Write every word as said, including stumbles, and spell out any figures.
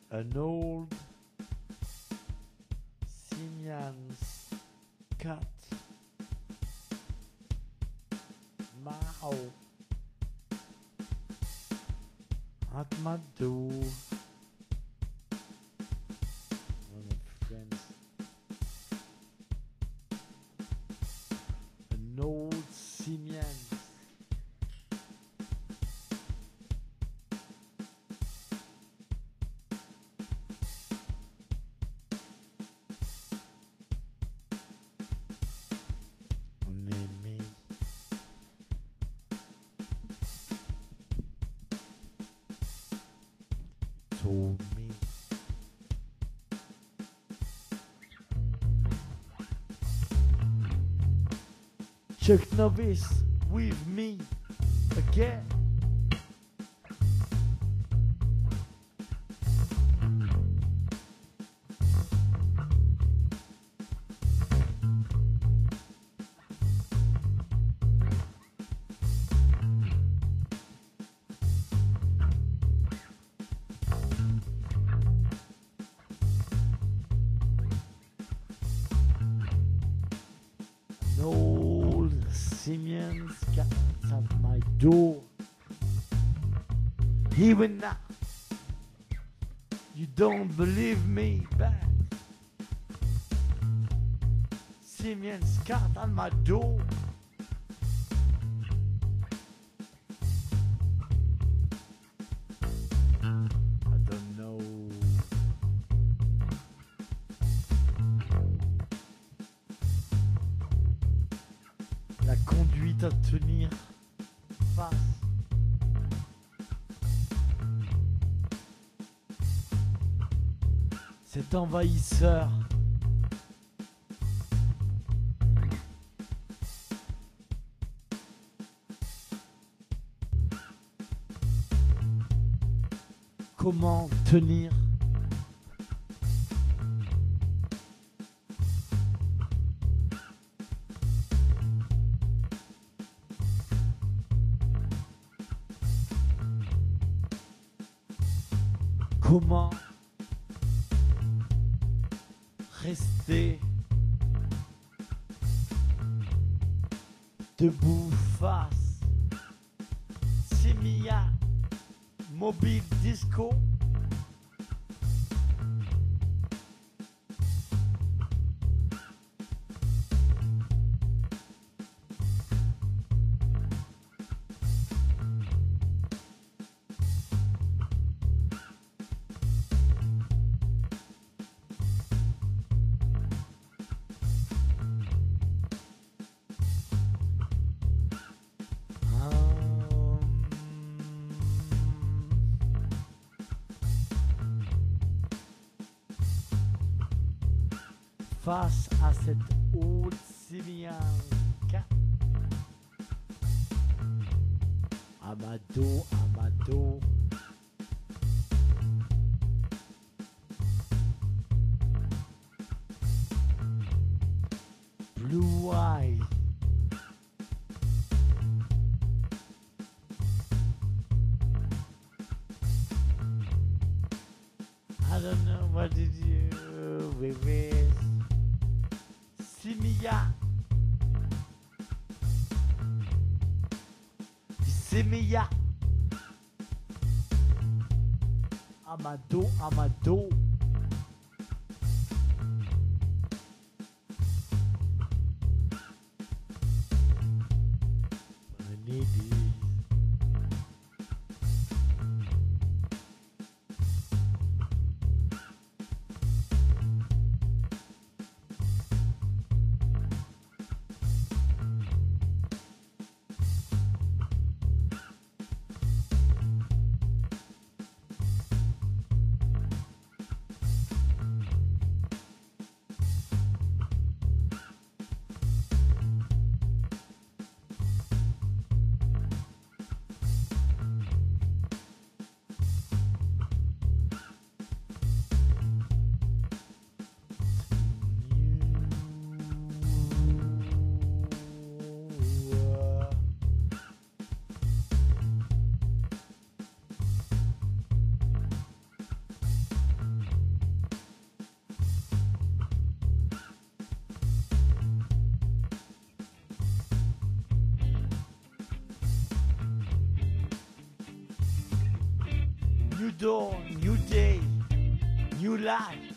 An old simian's cat meow at my door. One of friends. An old simian's aimé. Told me Chuck Norris with me again. An old simian's cat at my door. Even now, you don't believe me back. Simian's cat at my door. I don't know. La conduite à tenir face. Cet envahisseur. Comment tenir? Comment rester debout face Simia Mobile Disco? Face à cette haute simianca. Amado, Amado. Blue eye. I don't know what did you with this. Simia. Simia. Amado, Amado. I need it. new dawn, new day, new life.